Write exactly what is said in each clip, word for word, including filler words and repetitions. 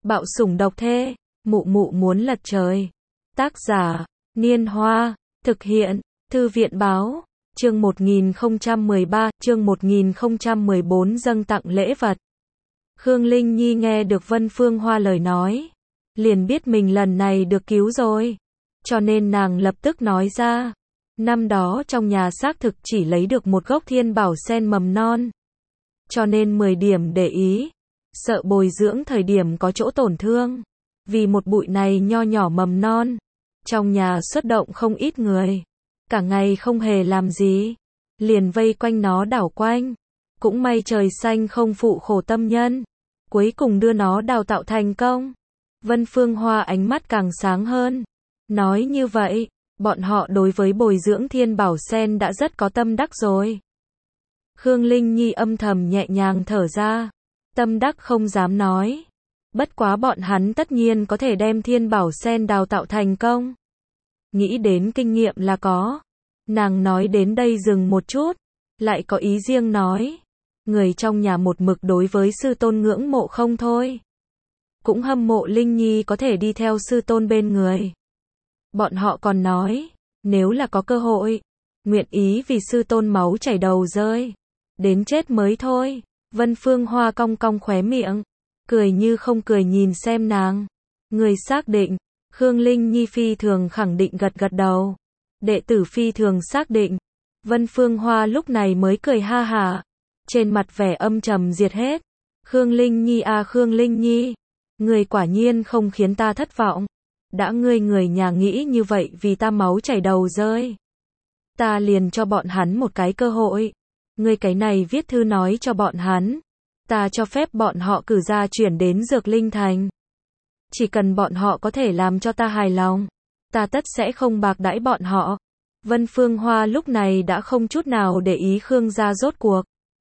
Bạo sủng độc thê, mụ mụ muốn lật trời. Tác giả, Niên Hoa, thực hiện, Thư viện báo, chương một nghìn không trăm mười ba, chương một nghìn không trăm mười bốn dâng tặng lễ vật. Khương Linh Nhi nghe được Vân Phương Hoa lời nói, liền biết mình lần này được cứu rồi, cho nên nàng lập tức nói ra, năm đó trong nhà xác thực chỉ lấy được một gốc thiên bảo sen mầm non, cho nên mười điểm để ý, sợ bồi dưỡng thời điểm có chỗ tổn thương, vì một bụi này nho nhỏ mầm non, trong nhà xuất động không ít người, cả ngày không hề làm gì, liền vây quanh nó đảo quanh, cũng may trời xanh không phụ khổ tâm nhân, cuối cùng đưa nó đào tạo thành công. Vân Phương Hoa ánh mắt càng sáng hơn, nói như vậy, bọn họ đối với bồi dưỡng thiên bảo sen đã rất có tâm đắc rồi. Khương Linh Nhi âm thầm nhẹ nhàng thở ra, tâm đắc không dám nói, bất quá bọn hắn tất nhiên có thể đem thiên bảo sen đào tạo thành công. Nghĩ đến kinh nghiệm là có, nàng nói đến đây dừng một chút, lại có ý riêng nói, người trong nhà một mực đối với sư tôn ngưỡng mộ không thôi, cũng hâm mộ Linh Nhi có thể đi theo sư tôn bên người. Bọn họ còn nói, nếu là có cơ hội, nguyện ý vì sư tôn máu chảy đầu rơi, đến chết mới thôi. Vân Phương Hoa cong cong khóe miệng, cười như không cười nhìn xem nàng. Người xác định, Khương Linh Nhi phi thường khẳng định gật gật đầu. Đệ tử phi thường xác định. Vân Phương Hoa lúc này mới cười ha hả, trên mặt vẻ âm trầm diệt hết. Khương Linh Nhi à Khương Linh Nhi, người quả nhiên không khiến ta thất vọng. Đã ngươi người nhà nghĩ như vậy vì ta máu chảy đầu rơi, ta liền cho bọn hắn một cái cơ hội. Ngươi cái này viết thư nói cho bọn hắn, ta cho phép bọn họ cử ra chuyển đến Dược Linh Thành. Chỉ cần bọn họ có thể làm cho ta hài lòng, ta tất sẽ không bạc đãi bọn họ. Vân Phương Hoa lúc này đã không chút nào để ý Khương gia rốt cuộc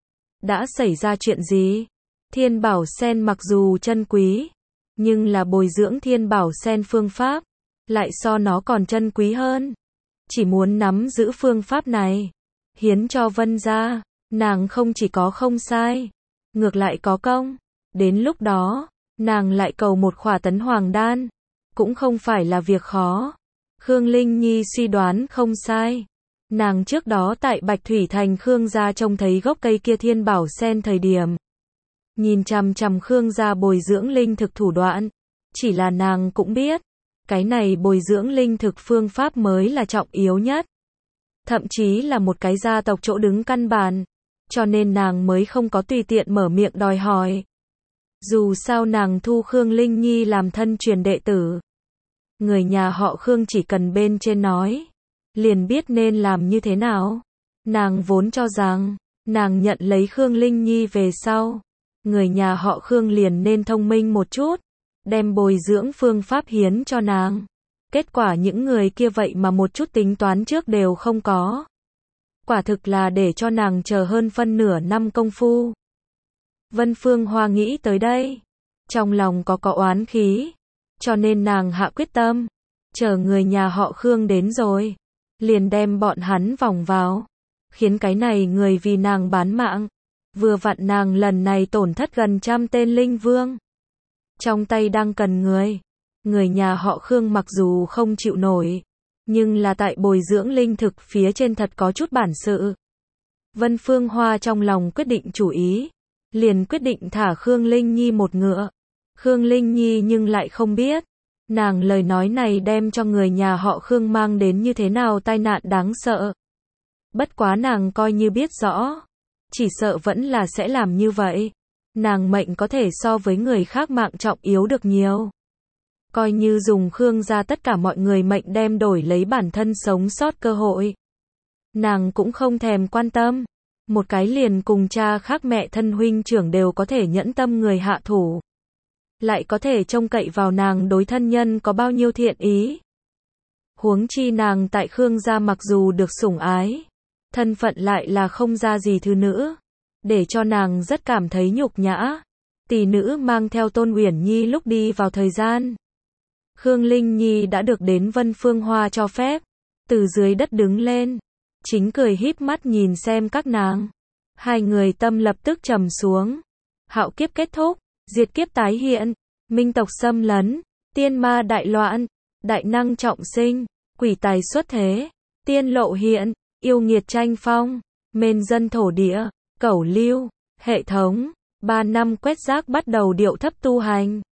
đã xảy ra chuyện gì. Thiên bảo sen mặc dù chân quý, nhưng là bồi dưỡng thiên bảo sen phương pháp lại so nó còn chân quý hơn. Chỉ muốn nắm giữ phương pháp này, hiến cho Vân gia, nàng không chỉ có không sai, ngược lại có công. Đến lúc đó, nàng lại cầu một khỏa tấn hoàng đan, cũng không phải là việc khó. Khương Linh Nhi suy đoán không sai. Nàng trước đó tại Bạch Thủy Thành Khương gia trông thấy gốc cây kia thiên bảo sen thời điểm, nhìn chằm chằm Khương gia bồi dưỡng linh thực thủ đoạn, chỉ là nàng cũng biết, cái này bồi dưỡng linh thực phương pháp mới là trọng yếu nhất. Thậm chí là một cái gia tộc chỗ đứng căn bản, cho nên nàng mới không có tùy tiện mở miệng đòi hỏi. Dù sao nàng thu Khương Linh Nhi làm thân truyền đệ tử, người nhà họ Khương chỉ cần bên trên nói, liền biết nên làm như thế nào. Nàng vốn cho rằng, nàng nhận lấy Khương Linh Nhi về sau, người nhà họ Khương liền nên thông minh một chút, đem bồi dưỡng phương pháp hiến cho nàng. Kết quả những người kia vậy mà một chút tính toán trước đều không có. Quả thực là để cho nàng chờ hơn phân nửa năm công phu. Vân Phương Hoa nghĩ tới đây, trong lòng có có oán khí, cho nên nàng hạ quyết tâm, chờ người nhà họ Khương đến rồi, liền đem bọn hắn vòng vào, khiến cái này người vì nàng bán mạng. Vừa vặn nàng lần này tổn thất gần trăm tên linh vương, trong tay đang cần người. Người nhà họ Khương mặc dù không chịu nổi, nhưng là tại bồi dưỡng linh thực phía trên thật có chút bản sự. Vân Phương Hoa trong lòng quyết định chủ ý, liền quyết định thả Khương Linh Nhi một ngựa. Khương Linh Nhi nhưng lại không biết, nàng lời nói này đem cho người nhà họ Khương mang đến như thế nào tai nạn đáng sợ. Bất quá nàng coi như biết rõ, chỉ sợ vẫn là sẽ làm như vậy. Nàng mệnh có thể so với người khác mạng trọng yếu được nhiều. Coi như dùng Khương gia tất cả mọi người mệnh đem đổi lấy bản thân sống sót cơ hội, nàng cũng không thèm quan tâm. Một cái liền cùng cha khác mẹ thân huynh trưởng đều có thể nhẫn tâm người hạ thủ, lại có thể trông cậy vào nàng đối thân nhân có bao nhiêu thiện ý. Huống chi nàng tại Khương gia mặc dù được sủng ái, thân phận lại là không ra gì thứ nữ, để cho nàng rất cảm thấy nhục nhã. Tỷ nữ mang theo Tôn Uyển Nhi lúc đi vào thời gian, Khương Linh Nhi đã được đến Vân Phương Hoa cho phép, từ dưới đất đứng lên, chính cười híp mắt nhìn xem các nàng. Hai người tâm lập tức trầm xuống. Hạo kiếp kết thúc, diệt kiếp tái hiện. minh tộc xâm lấn, tiên ma đại loạn, đại năng trọng sinh, quỷ tài xuất thế, tiên lộ hiện, yêu nghiệt tranh phong, mên dân thổ địa, cẩu lưu, hệ thống, ba năm quét rác bắt đầu điệu thấp tu hành.